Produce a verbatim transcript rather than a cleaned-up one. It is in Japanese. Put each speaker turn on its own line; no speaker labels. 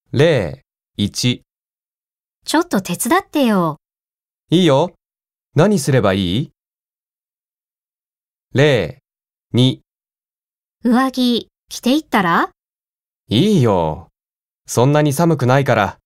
ゼロ、いち。
ちょっと手伝ってよ。
いいよ。何すればいい？ゼロ、に。
上着着ていったら？
いいよ。そんなに寒くないから。